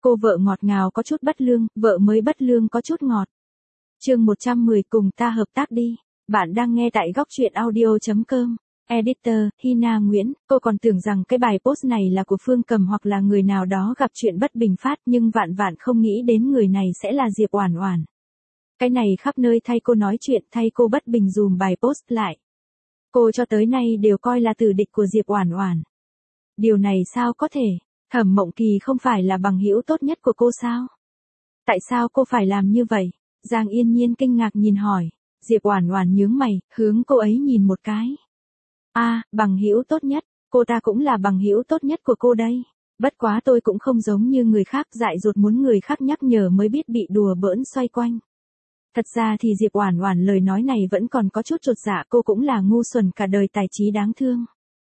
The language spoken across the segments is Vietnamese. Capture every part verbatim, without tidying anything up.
Cô vợ ngọt ngào có chút bất lương, vợ mới bất lương có chút ngọt. Chương một trăm mười cùng ta hợp tác đi. Bạn đang nghe tại góc truyện audio chấm com. Editor, Hina Nguyễn, cô còn tưởng rằng cái bài post này là của Phương Cầm hoặc là người nào đó gặp chuyện bất bình phát, nhưng vạn vạn không nghĩ đến người này sẽ là Diệp Oản Oản. Cái này khắp nơi thay cô nói chuyện, thay cô bất bình dùm bài post lại. Cô cho tới nay đều coi là tử địch của Diệp Oản Oản. Điều này sao có thể? Thẩm Mộng Kỳ không phải là bằng hữu tốt nhất của cô sao? Tại sao cô phải làm như vậy? Giang Yên Nhiên kinh ngạc nhìn hỏi. Diệp Oản Oản nhướng mày, hướng cô ấy nhìn một cái. A, à, bằng hữu tốt nhất, cô ta cũng là bằng hữu tốt nhất của cô đây. Bất quá tôi cũng không giống như người khác dại dột muốn người khác nhắc nhở mới biết bị đùa bỡn xoay quanh. Thật ra thì Diệp Oản Oản lời nói này vẫn còn có chút chột dạ, cô cũng là ngu xuẩn cả đời tài trí đáng thương.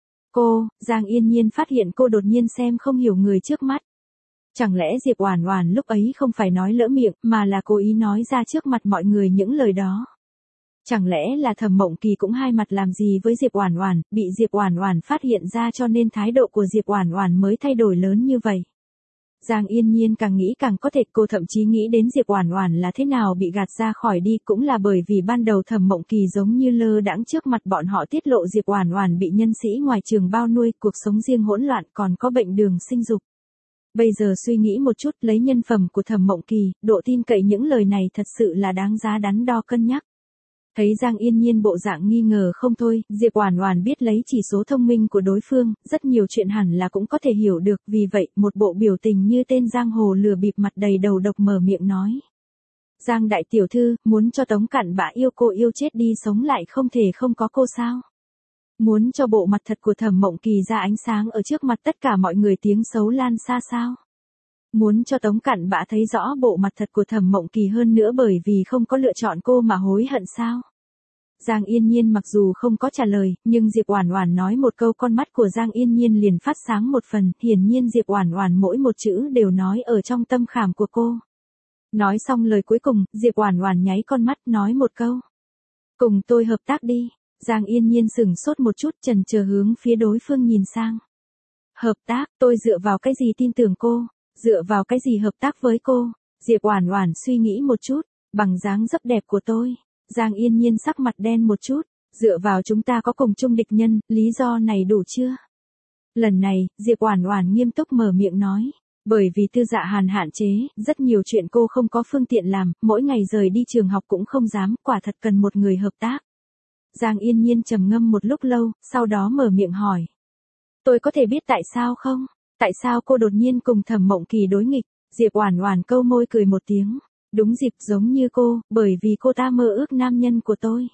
Cô, Giang Yên Nhiên phát hiện cô đột nhiên xem không hiểu người trước mắt. Chẳng lẽ Diệp Oản Oản lúc ấy không phải nói lỡ miệng, mà là cố ý nói ra trước mặt mọi người những lời đó. Chẳng lẽ là Thẩm Mộng Kỳ cũng hai mặt làm gì với Diệp Oản Oản, bị Diệp Oản Oản phát hiện ra cho nên thái độ của Diệp Oản Oản mới thay đổi lớn như vậy. Giang Yên Nhiên càng nghĩ càng có thể, cô thậm chí nghĩ đến Diệp Oản Oản là thế nào bị gạt ra khỏi đi, cũng là bởi vì ban đầu Thẩm Mộng Kỳ giống như lơ đãng trước mặt bọn họ tiết lộ Diệp Oản Oản bị nhân sĩ ngoài trường bao nuôi, cuộc sống riêng hỗn loạn, còn có bệnh đường sinh dục. Bây giờ suy nghĩ một chút, lấy nhân phẩm của Thẩm Mộng Kỳ, độ tin cậy những lời này thật sự là đáng giá đắn đo cân nhắc. Thấy Giang Yên Nhiên bộ dạng nghi ngờ không thôi, Diệp Oản Oản biết lấy chỉ số thông minh của đối phương, rất nhiều chuyện hẳn là cũng có thể hiểu được, vì vậy, một bộ biểu tình như tên giang hồ lừa bịp mặt đầy đầu độc mở miệng nói. Giang đại tiểu thư, muốn cho Tống Cặn Bã yêu cô yêu chết đi sống lại không thể không có cô sao? Muốn cho bộ mặt thật của Thẩm Mộng Kỳ ra ánh sáng ở trước mặt tất cả mọi người tiếng xấu lan xa sao? Muốn cho Tống Cặn Bã thấy rõ bộ mặt thật của Thẩm Mộng Kỳ hơn nữa bởi vì không có lựa chọn cô mà hối hận sao? Giang Yên Nhiên mặc dù không có trả lời, nhưng Diệp Oản Oản nói một câu con mắt của Giang Yên Nhiên liền phát sáng một phần, hiển nhiên Diệp Oản Oản mỗi một chữ đều nói ở trong tâm khảm của cô. Nói xong lời cuối cùng, Diệp Oản Oản nháy con mắt nói một câu. Cùng tôi hợp tác đi. Giang Yên Nhiên sững sốt một chút, chần chờ hướng phía đối phương nhìn sang. Hợp tác, tôi dựa vào cái gì tin tưởng cô? Dựa vào cái gì hợp tác với cô? Diệp Oản Oản suy nghĩ một chút, bằng dáng dấp đẹp của tôi. Giang Yên Nhiên sắc mặt đen một chút, dựa vào chúng ta có cùng chung địch nhân, lý do này đủ chưa? Lần này, Diệp Oản Oản nghiêm túc mở miệng nói, bởi vì Tư Dạ Hàn hạn chế, rất nhiều chuyện cô không có phương tiện làm, mỗi ngày rời đi trường học cũng không dám, quả thật cần một người hợp tác. Giang Yên Nhiên trầm ngâm một lúc lâu, sau đó mở miệng hỏi. Tôi có thể biết tại sao không? Tại sao cô đột nhiên cùng Thẩm Mộng Kỳ đối nghịch? Diệp Oản Oản câu môi cười một tiếng. Đúng dịp giống như cô, bởi vì cô ta mơ ước nam nhân của tôi.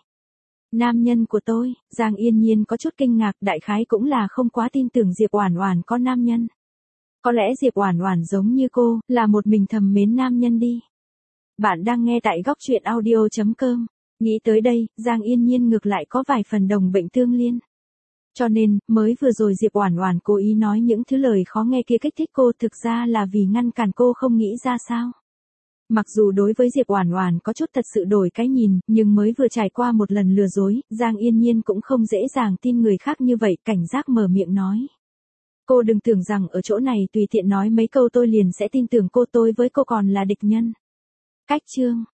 Nam nhân của tôi, Giang Yên Nhiên có chút kinh ngạc, đại khái cũng là không quá tin tưởng Diệp Oản Oản có nam nhân. Có lẽ Diệp Oản Oản giống như cô, là một mình thầm mến nam nhân đi. Bạn đang nghe tại góc truyện audio chấm com. Nghĩ tới đây, Giang Yên Nhiên ngược lại có vài phần đồng bệnh tương liên. Cho nên, mới vừa rồi Diệp Oản Oản cố ý nói những thứ lời khó nghe kia kích thích cô, thực ra là vì ngăn cản cô không nghĩ ra sao. Mặc dù đối với Diệp Oản Oản có chút thật sự đổi cái nhìn, nhưng mới vừa trải qua một lần lừa dối, Giang Yên Nhiên cũng không dễ dàng tin người khác như vậy, cảnh giác mở miệng nói. Cô đừng tưởng rằng ở chỗ này tùy tiện nói mấy câu tôi liền sẽ tin tưởng cô, tôi với cô còn là địch nhân. Cách chương